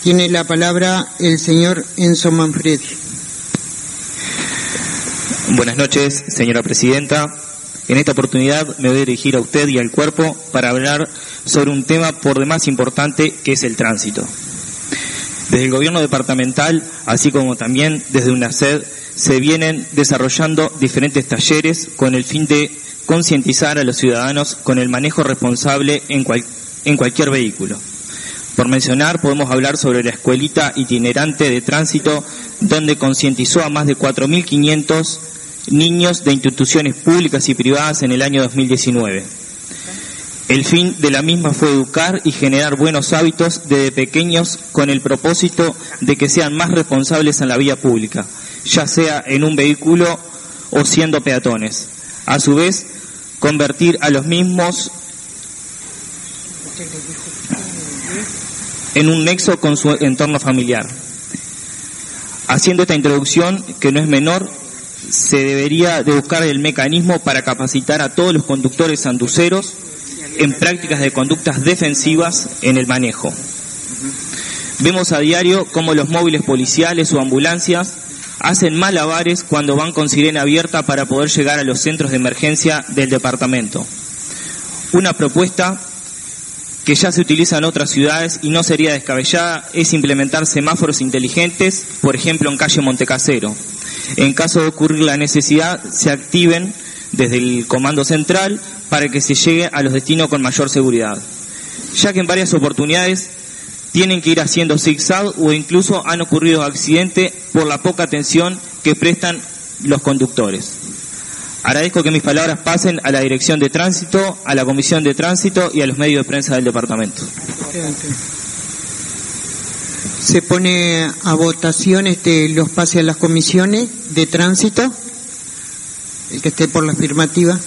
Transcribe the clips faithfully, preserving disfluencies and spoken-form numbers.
Tiene la palabra el señor Enzo Manfredi. Buenas noches, señora presidenta. En esta oportunidad me voy a dirigir a usted y al cuerpo para hablar sobre un tema por demás importante, que es el tránsito. Desde el gobierno departamental, así como también desde UNACED, se vienen desarrollando diferentes talleres con el fin de concientizar a los ciudadanos con el manejo responsable en, cual, en cualquier vehículo. Por mencionar, podemos hablar sobre la escuelita itinerante de tránsito, donde concientizó a más de cuatro mil quinientos niños de instituciones públicas y privadas en el año dos mil diecinueve. El fin de la misma fue educar y generar buenos hábitos desde pequeños con el propósito de que sean más responsables en la vía pública, ya sea en un vehículo o siendo peatones. A su vez, convertir a los mismos en un nexo con su entorno familiar. Haciendo esta introducción, que no es menor, se debería de buscar el mecanismo para capacitar a todos los conductores sanduceros en prácticas de conductas defensivas en el manejo. Vemos a diario cómo los móviles policiales o ambulancias hacen malabares cuando van con sirena abierta para poder llegar a los centros de emergencia del departamento. Una propuesta que ya se utiliza en otras ciudades y no sería descabellada es implementar semáforos inteligentes, por ejemplo en calle Montecasero. En caso de ocurrir la necesidad, se activen desde el comando central para que se llegue a los destinos con mayor seguridad, ya que en varias oportunidades tienen que ir haciendo zigzag o incluso han ocurrido accidentes por la poca atención que prestan los conductores. Agradezco que mis palabras pasen a la Dirección de Tránsito, a la Comisión de Tránsito y a los medios de prensa del departamento. Se pone a votación este, los pases a las comisiones de tránsito. El que esté por la afirmativa.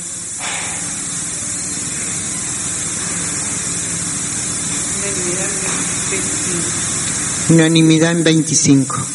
Unanimidad en veinticinco.